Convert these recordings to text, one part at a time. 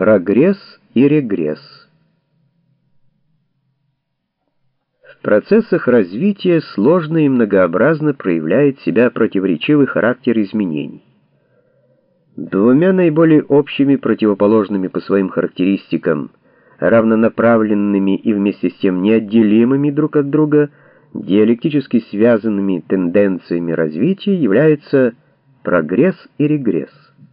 Прогресс и регресс. В процессах развития сложно и многообразно проявляет себя противоречивый характер изменений. Двумя наиболее общими, противоположными по своим характеристикам, равнонаправленными и вместе с тем неотделимыми друг от друга, диалектически связанными тенденциями развития являются прогресс и регресс.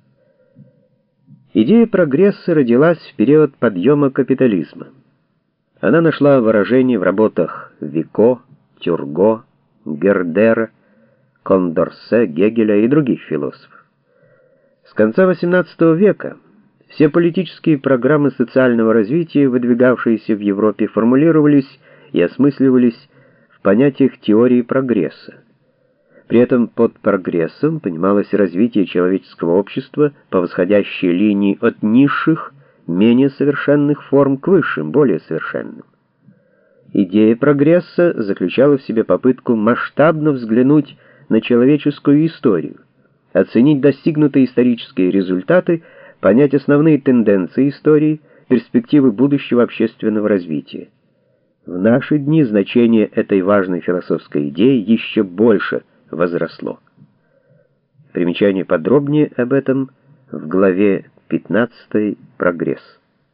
Идея прогресса родилась в период подъема капитализма. Она нашла выражение в работах Вико, Тюрго, Гердера, Кондорсе, Гегеля и других философов. С конца XVIII века все политические программы социального развития, выдвигавшиеся в Европе, формулировались и осмысливались в понятиях теории прогресса. При этом под прогрессом понималось развитие человеческого общества по восходящей линии от низших, менее совершенных форм к высшим, более совершенным. Идея прогресса заключала в себе попытку масштабно взглянуть на человеческую историю, оценить достигнутые исторические результаты, понять основные тенденции истории, перспективы будущего общественного развития. В наши дни значение этой важной философской идеи еще больше возросло. Примечание подробнее об этом в главе 15 «Прогресс».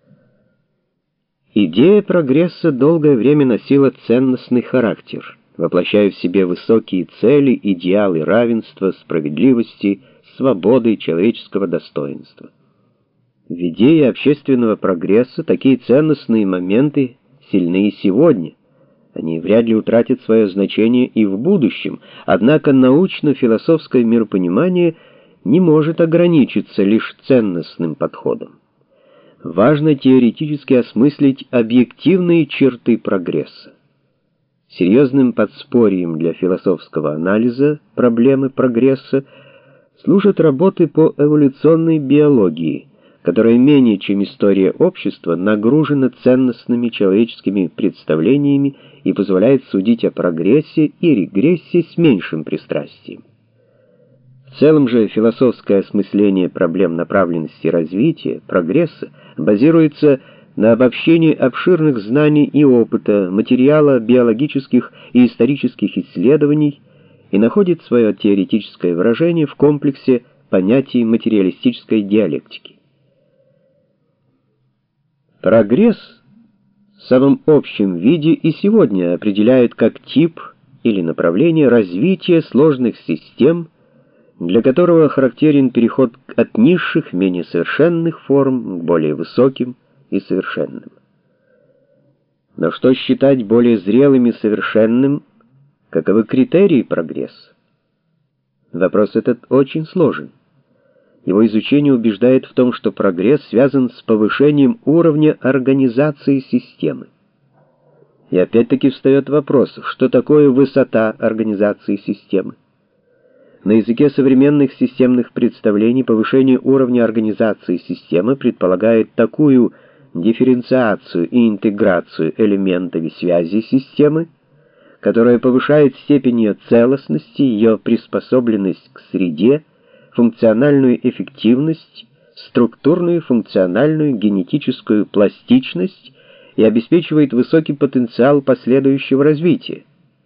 Идея прогресса долгое время носила ценностный характер, воплощая в себе высокие цели, идеалы равенства, справедливости, свободы, человеческого достоинства. В идее общественного прогресса такие ценностные моменты сильны и сегодня. Они вряд ли утратят свое значение и в будущем, однако научно-философское миропонимание не может ограничиться лишь ценностным подходом. Важно теоретически осмыслить объективные черты прогресса. Серьезным подспорьем для философского анализа проблемы прогресса служат работы по эволюционной биологии, которая менее чем история общества нагружена ценностными человеческими представлениями и позволяет судить о прогрессе и регрессе с меньшим пристрастием. В целом же философское осмысление проблем направленности развития, прогресса, базируется на обобщении обширных знаний и опыта, материала биологических и исторических исследований и находит свое теоретическое выражение в комплексе понятий материалистической диалектики. Прогресс в самом общем виде и сегодня определяет как тип или направление развития сложных систем, для которого характерен переход от низших, менее совершенных форм к более высоким и совершенным. Но что считать более зрелым и совершенным, каковы критерии прогресса? Вопрос этот очень сложен. Его изучение убеждает в том, что прогресс связан с повышением уровня организации системы. И опять-таки встает вопрос, что такое высота организации системы? На языке современных системных представлений повышение уровня организации системы предполагает такую дифференциацию и интеграцию элементов и связей системы, которая повышает степень ее целостности, ее приспособленность к среде, функциональную эффективность, структурную, функциональную, генетическую пластичность и обеспечивает высокий потенциал последующего развития.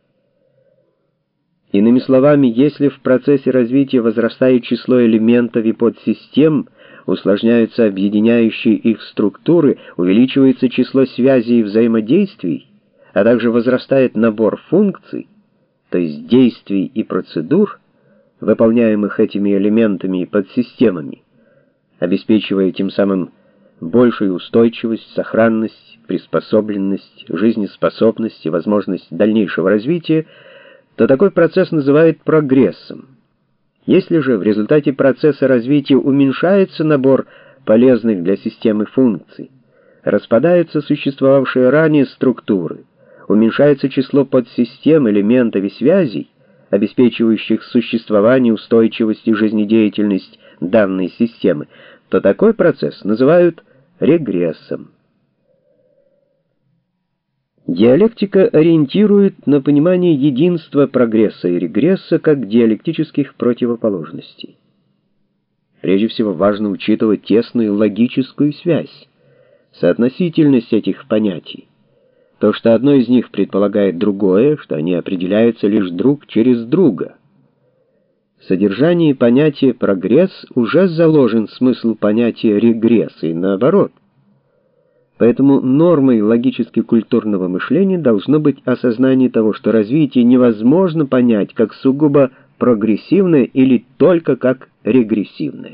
Иными словами, если в процессе развития возрастает число элементов и подсистем, усложняются объединяющие их структуры, увеличивается число связей и взаимодействий, а также возрастает набор функций, то есть действий и процедур, выполняемых этими элементами и подсистемами, обеспечивая тем самым большую устойчивость, сохранность, приспособленность, жизнеспособность и возможность дальнейшего развития, то такой процесс называют прогрессом. Если же в результате процесса развития уменьшается набор полезных для системы функций, распадаются существовавшие ранее структуры, уменьшается число подсистем, элементов и связей, обеспечивающих существование, устойчивость и жизнедеятельность данной системы, то такой процесс называют регрессом. Диалектика ориентирует на понимание единства прогресса и регресса как диалектических противоположностей. Прежде всего важно учитывать тесную логическую связь, соотносительность этих понятий. То, что одно из них предполагает другое, что они определяются лишь друг через друга. В содержании понятия «прогресс» уже заложен смысл понятия «регресс» и наоборот. Поэтому нормой логически-культурного мышления должно быть осознание того, что развитие невозможно понять как сугубо прогрессивное или только как регрессивное.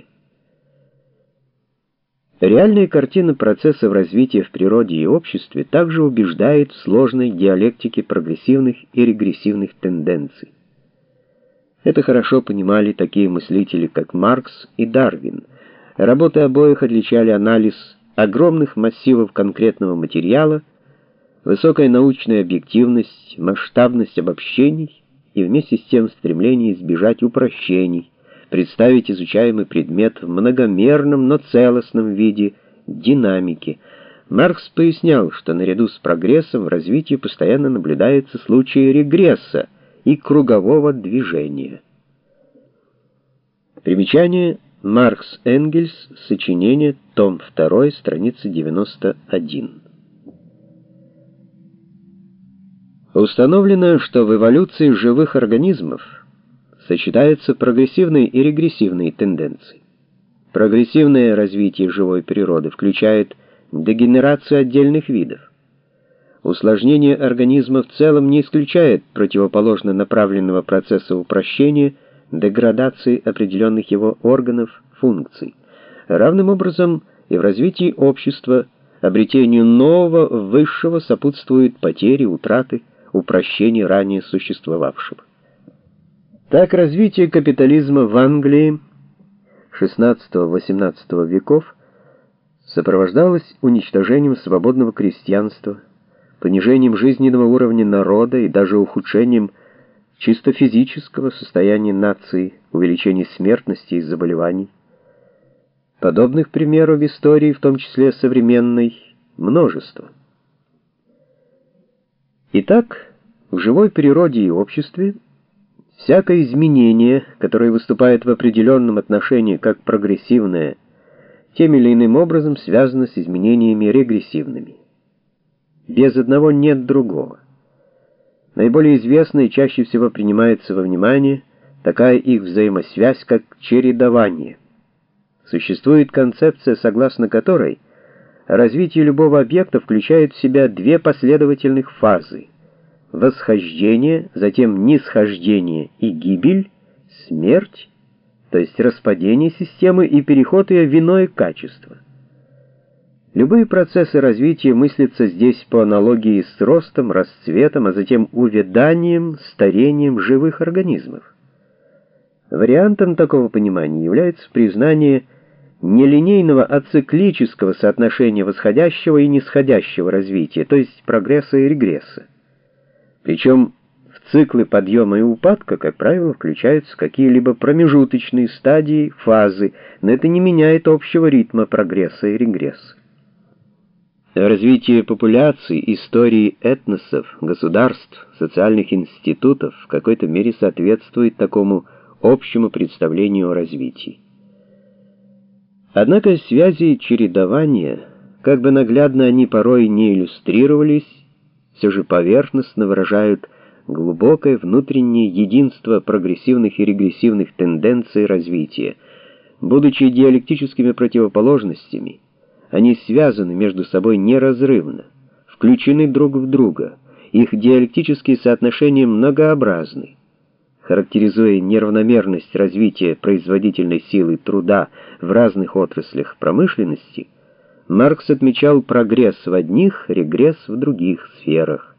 Реальная картина процессов развития в природе и обществе также убеждает в сложной диалектике прогрессивных и регрессивных тенденций. Это хорошо понимали такие мыслители, как Маркс и Дарвин. Работы обоих отличали анализ огромных массивов конкретного материала, высокая научная объективность, масштабность обобщений и вместе с тем стремление избежать упрощений, представить изучаемый предмет в многомерном, но целостном виде динамики. Маркс пояснял, что наряду с прогрессом в развитии постоянно наблюдаются случаи регресса и кругового движения. Примечание: Маркс Энгельс, сочинение, том 2, страница 91. Установлено, что в эволюции живых организмов сочетаются прогрессивные и регрессивные тенденции. Прогрессивное развитие живой природы включает дегенерацию отдельных видов. Усложнение организма в целом не исключает противоположно направленного процесса упрощения, деградации определенных его органов, функций. Равным образом и в развитии общества обретению нового, высшего сопутствуют потери, утраты, упрощение ранее существовавшего. Так развитие капитализма в Англии XVI-XVIII веков сопровождалось уничтожением свободного крестьянства, понижением жизненного уровня народа и даже ухудшением чисто физического состояния нации, увеличением смертности и заболеваний. Подобных примеров в истории, в том числе современной, множество. Итак, в живой природе и обществе всякое изменение, которое выступает в определенном отношении как прогрессивное, тем или иным образом связано с изменениями регрессивными. Без одного нет другого. Наиболее известная и чаще всего принимается во внимание такая их взаимосвязь, как чередование. Существует концепция, согласно которой развитие любого объекта включает в себя две последовательных фазы: восхождение, затем нисхождение и гибель, смерть, то есть распадение системы и переход ее в иное качество. Любые процессы развития мыслятся здесь по аналогии с ростом, расцветом, а затем увяданием, старением живых организмов. Вариантом такого понимания является признание нелинейного, а циклического соотношения восходящего и нисходящего развития, то есть прогресса и регресса. Причем в циклы подъема и упадка, как правило, включаются какие-либо промежуточные стадии, фазы, но это не меняет общего ритма прогресса и регресса. Развитие популяций, истории этносов, государств, социальных институтов в какой-то мере соответствует такому общему представлению о развитии. Однако связи чередования, как бы наглядно они порой не иллюстрировались, все же поверхностно выражают глубокое внутреннее единство прогрессивных и регрессивных тенденций развития. Будучи диалектическими противоположностями, они связаны между собой неразрывно, включены друг в друга, их диалектические соотношения многообразны. Характеризуя неравномерность развития производительной силы труда в разных отраслях промышленности, Маркс отмечал прогресс в одних, регресс в других сферах.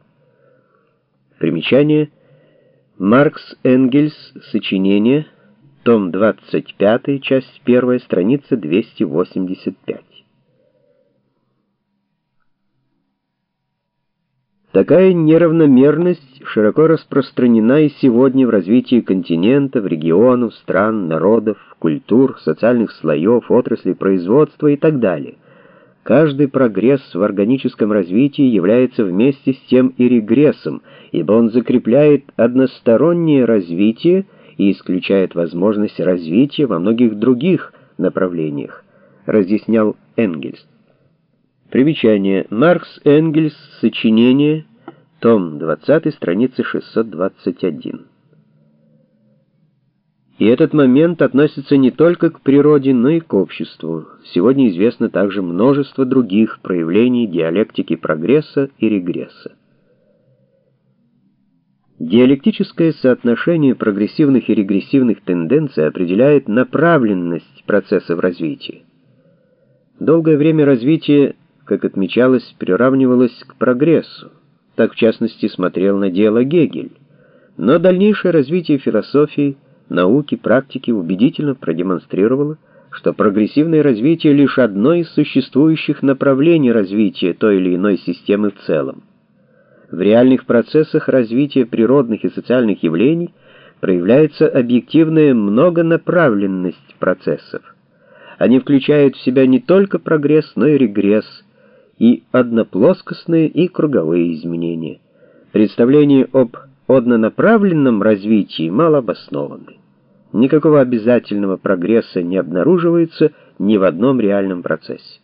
Примечание: Маркс Энгельс, сочинение, том 25, часть 1, страница 285. Такая неравномерность широко распространена и сегодня в развитии континентов, регионов, стран, народов, культур, социальных слоев, отраслей производства и так далее. Каждый прогресс в органическом развитии является вместе с тем и регрессом, ибо он закрепляет одностороннее развитие и исключает возможность развития во многих других направлениях, разъяснял Энгельс. Примечание. Маркс Энгельс. Сочинение. Том 20, страница 621. И этот момент относится не только к природе, но и к обществу. Сегодня известно также множество других проявлений диалектики прогресса и регресса. Диалектическое соотношение прогрессивных и регрессивных тенденций определяет направленность процессов развития. Долгое время развитие, как отмечалось, приравнивалось к прогрессу. Так, в частности, смотрел на дело Гегель. Но дальнейшее развитие философии, науки, практики убедительно продемонстрировало, что прогрессивное развитие лишь одно из существующих направлений развития той или иной системы в целом. В реальных процессах развития природных и социальных явлений проявляется объективная многонаправленность процессов. Они включают в себя не только прогресс, но и регресс, и одноплоскостные и круговые изменения. Представления об однонаправленном развитии мало обоснованы. Никакого обязательного прогресса не обнаруживается ни в одном реальном процессе.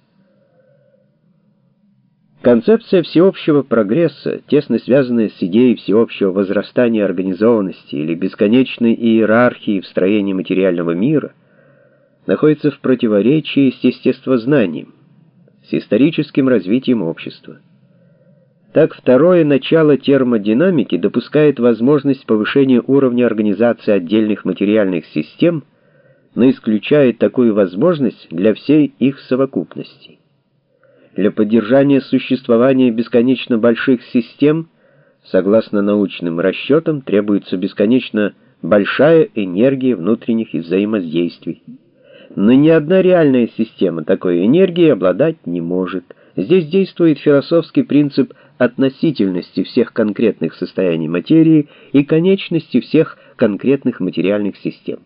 Концепция всеобщего прогресса, тесно связанная с идеей всеобщего возрастания организованности или бесконечной иерархии в строении материального мира, находится в противоречии с естествознанием, с историческим развитием общества. Так, второе начало термодинамики допускает возможность повышения уровня организации отдельных материальных систем, но исключает такую возможность для всей их совокупности. Для поддержания существования бесконечно больших систем, согласно научным расчетам, требуется бесконечно большая энергия внутренних взаимодействий. Но ни одна реальная система такой энергией обладать не может. Здесь действует философский принцип относительности всех конкретных состояний материи и конечности всех конкретных материальных систем.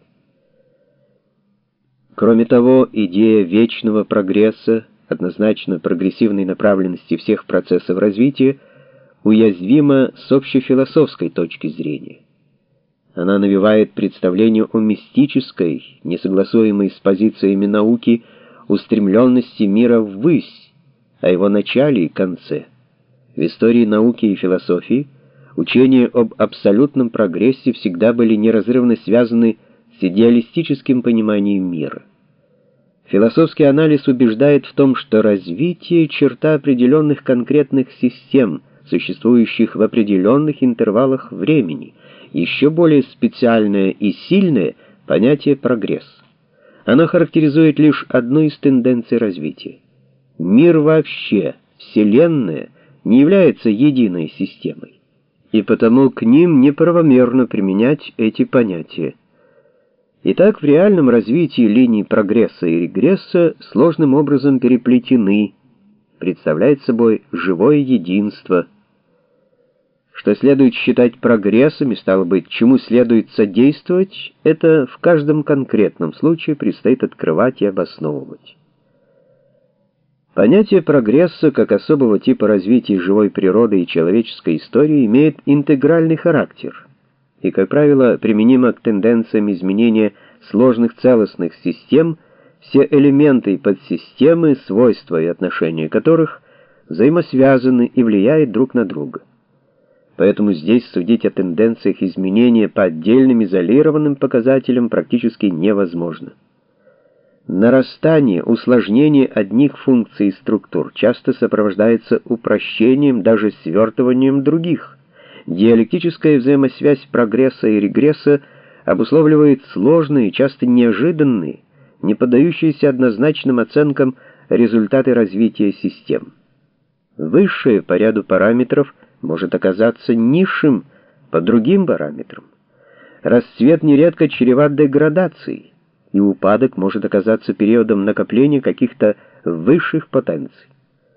Кроме того, идея вечного прогресса, однозначно прогрессивной направленности всех процессов развития, уязвима с общефилософской точки зрения. Она навевает представление о мистической, несогласуемой с позициями науки, устремленности мира ввысь, о его начале и конце. В истории науки и философии учения об абсолютном прогрессе всегда были неразрывно связаны с идеалистическим пониманием мира. Философский анализ убеждает в том, что развитие — черта определенных конкретных систем, существующих в определенных интервалах времени. Еще более специальное и сильное понятие «прогресс». Оно характеризует лишь одну из тенденций развития. Мир вообще, Вселенная, не является единой системой, и потому к ним неправомерно применять эти понятия. Итак, в реальном развитии линии прогресса и регресса сложным образом переплетены, представляет собой живое единство. Что следует считать прогрессом и, стало быть, чему следует содействовать, это в каждом конкретном случае предстоит открывать и обосновывать. Понятие прогресса как особого типа развития живой природы и человеческой истории имеет интегральный характер и, как правило, применимо к тенденциям изменения сложных целостных систем, все элементы и подсистемы, свойства и отношения которых взаимосвязаны и влияют друг на друга. Поэтому здесь судить о тенденциях изменения по отдельным изолированным показателям практически невозможно. Нарастание, усложнение одних функций и структур часто сопровождается упрощением, даже свертыванием других. Диалектическая взаимосвязь прогресса и регресса обусловливает сложные, часто неожиданные, не поддающиеся однозначным оценкам результаты развития систем. Высшее по ряду параметров может оказаться низшим по другим параметрам. Расцвет нередко чреват деградацией, и упадок может оказаться периодом накопления каких-то высших потенций.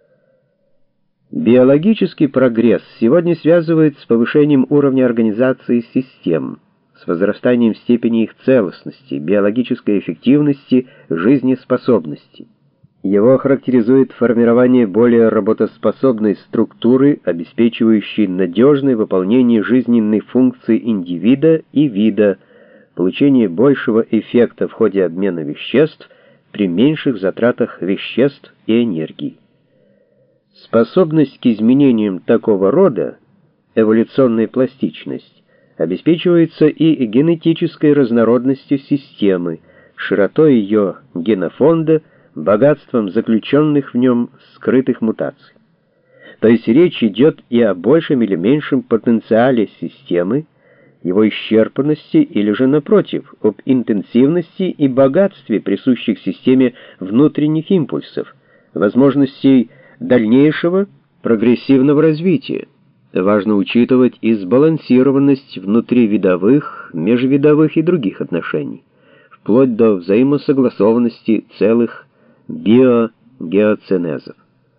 Биологический прогресс сегодня связывает с повышением уровня организации систем, с возрастанием степени их целостности, биологической эффективности, жизнеспособности. Его характеризует формирование более работоспособной структуры, обеспечивающей надежное выполнение жизненной функции индивида и вида, получение большего эффекта в ходе обмена веществ, при меньших затратах веществ и энергии. Способность к изменениям такого рода, эволюционная пластичность, обеспечивается и генетической разнородностью системы, широтой ее генофонда, богатством заключенных в нем скрытых мутаций. То есть речь идет и о большем или меньшем потенциале системы, его исчерпанности или же, напротив, об интенсивности и богатстве присущих системе внутренних импульсов, возможностей дальнейшего прогрессивного развития. Важно учитывать и сбалансированность внутривидовых, межвидовых и других отношений, вплоть до взаимосогласованности целых биогеоценезов.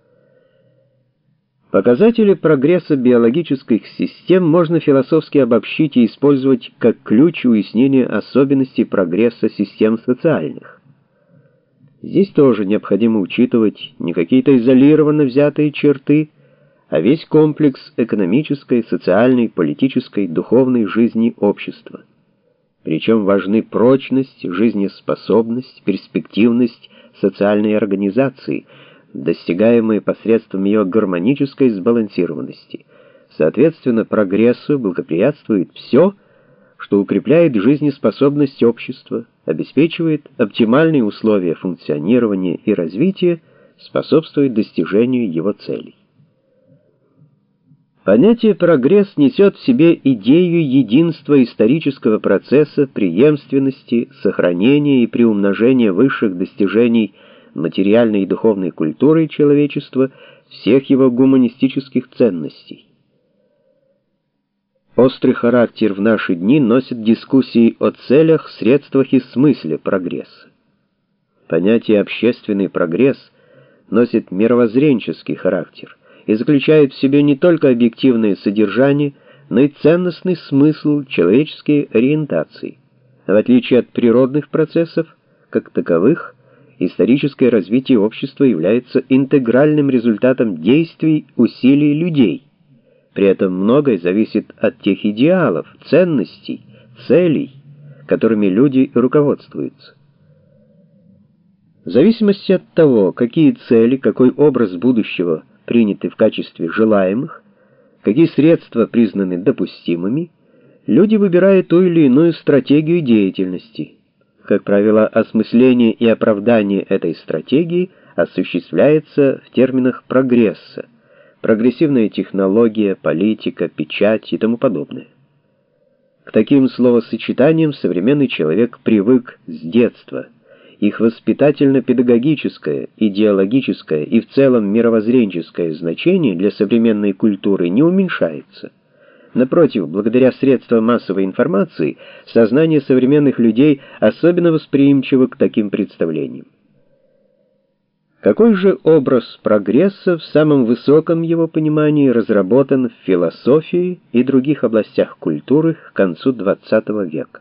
Показатели прогресса биологических систем можно философски обобщить и использовать как ключ уяснения особенностей прогресса систем социальных. Здесь тоже необходимо учитывать не какие-то изолированно взятые черты, а весь комплекс экономической, социальной, политической, духовной жизни общества. Причем важны прочность, жизнеспособность, перспективность социальной организации, достигаемые посредством ее гармонической сбалансированности. Соответственно, прогрессу благоприятствует все, что укрепляет жизнеспособность общества, обеспечивает оптимальные условия функционирования и развития, способствует достижению его целей. Понятие «прогресс» несет в себе идею единства исторического процесса, преемственности, сохранения и приумножения высших достижений материальной и духовной культуры человечества, всех его гуманистических ценностей. Острый характер в наши дни носит дискуссии о целях, средствах и смысле прогресса. Понятие «общественный прогресс» носит мировоззренческий характер и заключает в себе не только объективное содержание, но и ценностный смысл человеческой ориентации. В отличие от природных процессов, как таковых, историческое развитие общества является интегральным результатом действий, усилий людей. При этом многое зависит от тех идеалов, ценностей, целей, которыми люди руководствуются. В зависимости от того, какие цели, какой образ будущего приняты в качестве желаемых, какие средства признаны допустимыми, люди выбирают ту или иную стратегию деятельности. Как правило, осмысление и оправдание этой стратегии осуществляется в терминах прогресса: прогрессивная технология, политика, печать и тому подобное. К таким словосочетаниям современный человек привык с детства. Их воспитательно-педагогическое, идеологическое и в целом мировоззренческое значение для современной культуры не уменьшается. Напротив, благодаря средствам массовой информации, сознание современных людей особенно восприимчиво к таким представлениям. Какой же образ прогресса в самом высоком его понимании разработан в философии и других областях культуры к концу XX века?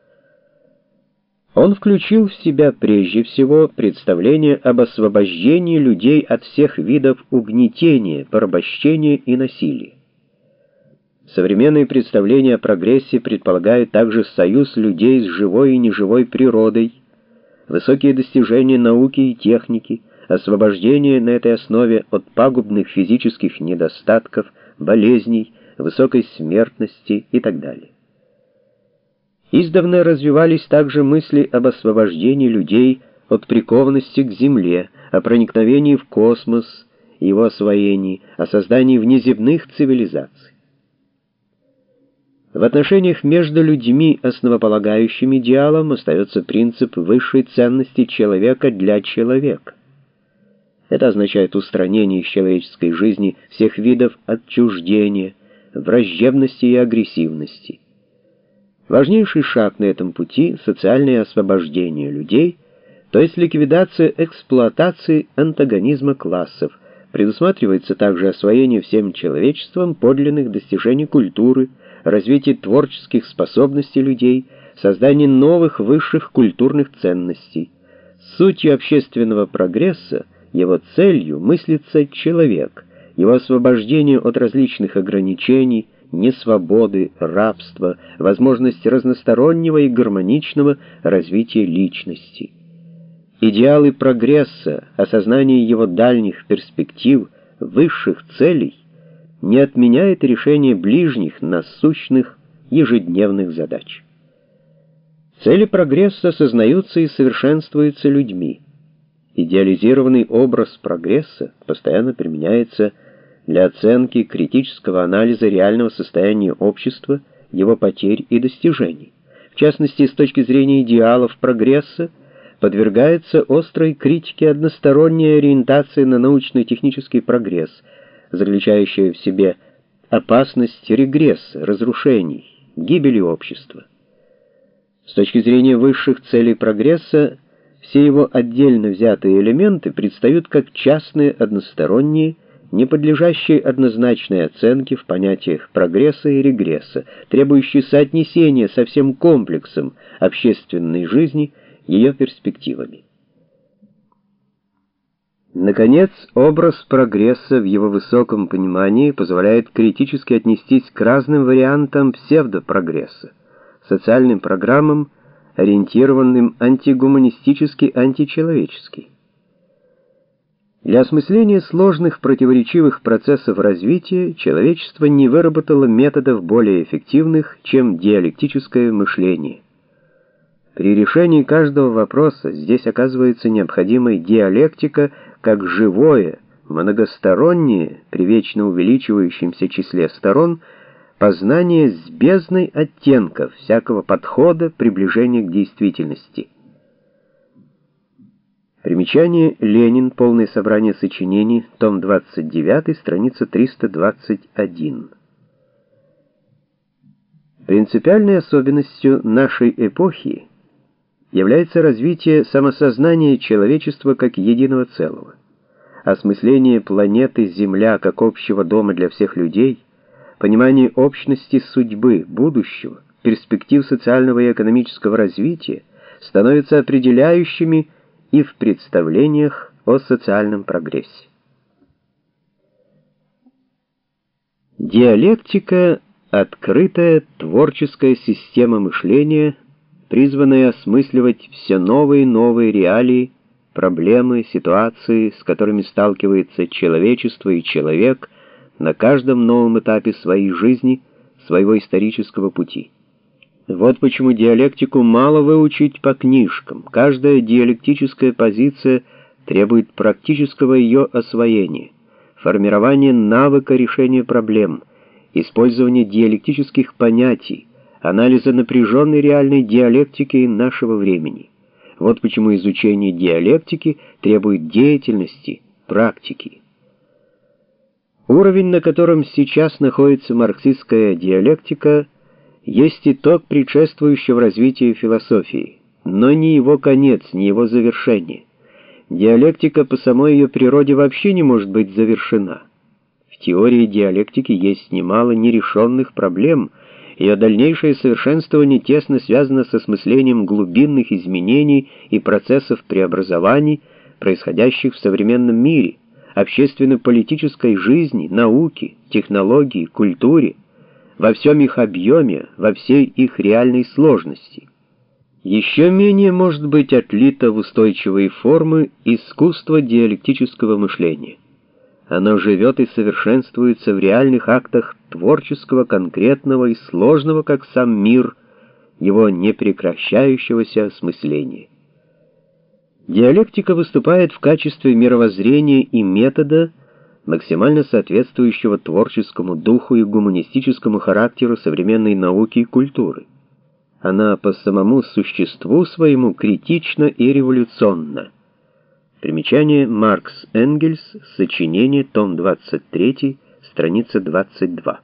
Он включил в себя прежде всего представление об освобождении людей от всех видов угнетения, порабощения и насилия. Современные представления о прогрессе предполагают также союз людей с живой и неживой природой, высокие достижения науки и техники, освобождение на этой основе от пагубных физических недостатков, болезней, высокой смертности и так далее. Издавна развивались также мысли об освобождении людей от прикованности к Земле, о проникновении в космос и его освоении, о создании внеземных цивилизаций. В отношениях между людьми основополагающим идеалом остается принцип высшей ценности человека для человека. Это означает устранение из человеческой жизни всех видов отчуждения, враждебности и агрессивности. Важнейший шаг на этом пути — социальное освобождение людей, то есть ликвидация эксплуатации антагонизма классов. Предусматривается также освоение всем человечеством подлинных достижений культуры, развитие творческих способностей людей, создание новых высших культурных ценностей. Сутью общественного прогресса, его целью мыслится человек, его освобождение от различных ограничений, несвободы, рабства, возможность разностороннего и гармоничного развития личности. Идеалы прогресса, осознание его дальних перспектив, высших целей не отменяет решение ближних, насущных, ежедневных задач. Цели прогресса осознаются и совершенствуются людьми. Идеализированный образ прогресса постоянно применяется для оценки критического анализа реального состояния общества, его потерь и достижений. В частности, с точки зрения идеалов прогресса, подвергается острой критике односторонняя ориентация на научно-технический прогресс, заключающая в себе опасность регресса, разрушений, гибели общества. С точки зрения высших целей прогресса, все его отдельно взятые элементы предстают как частные, односторонние, не подлежащие однозначной оценке в понятиях прогресса и регресса, требующие соотнесения со всем комплексом общественной жизни, ее перспективами. Наконец, образ прогресса в его высоком понимании позволяет критически отнестись к разным вариантам псевдопрогресса, социальным программам, ориентированным антигуманистически, античеловечески. Для осмысления сложных противоречивых процессов развития человечество не выработало методов более эффективных, чем диалектическое мышление. При решении каждого вопроса здесь оказывается необходимой диалектика как живое, многостороннее, при вечно увеличивающемся числе сторон, познание с бездной оттенков всякого подхода, приближения к действительности. Примечание. Ленин. Полное собрание сочинений. Том 29, страница 321. Принципиальной особенностью нашей эпохи является развитие самосознания человечества как единого целого, осмысление планеты Земля как общего дома для всех людей, понимание общности судьбы, будущего, перспектив социального и экономического развития становятся определяющими и в представлениях о социальном прогрессе. Диалектика — открытая творческая система мышления, призванная осмысливать все новые и новые реалии, проблемы, ситуации, с которыми сталкивается человечество и человек на каждом новом этапе своей жизни, своего исторического пути. Вот почему диалектику мало выучить по книжкам. Каждая диалектическая позиция требует практического ее освоения, формирования навыка решения проблем, использования диалектических понятий, анализа напряженной реальной диалектики нашего времени. Вот почему изучение диалектики требует деятельности, практики. Уровень, на котором сейчас находится марксистская диалектика, есть итог предшествующего развития философии, но не его конец, не его завершение. Диалектика по самой ее природе вообще не может быть завершена. В теории диалектики есть немало нерешенных проблем. Ее дальнейшее совершенствование тесно связано с осмыслением глубинных изменений и процессов преобразований, происходящих в современном мире, общественно-политической жизни, науке, технологии, культуре, во всем их объеме, во всей их реальной сложности. Еще менее может быть отлито в устойчивые формы искусство диалектического мышления. Оно живет и совершенствуется в реальных актах творческого, конкретного и сложного, как сам мир, его непрекращающегося осмысления. Диалектика выступает в качестве мировоззрения и метода, максимально соответствующего творческому духу и гуманистическому характеру современной науки и культуры. Она по самому существу своему критична и революционна. Примечание. Маркс Энгельс. Сочинение. Том 23. Страница 22.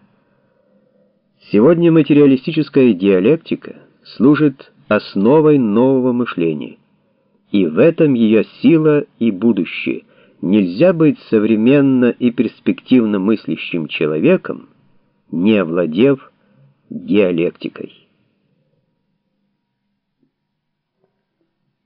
Сегодня материалистическая диалектика служит основой нового мышления. И в этом ее сила и будущее. Нельзя быть современно и перспективно мыслящим человеком, не овладев диалектикой.